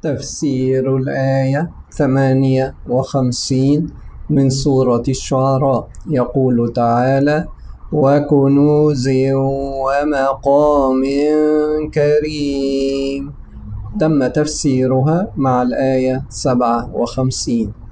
تفسير الآية 58 من سورة الشعراء. يقول تعالى: وكنوز ومقام كريم. تم تفسيرها مع الآية 57.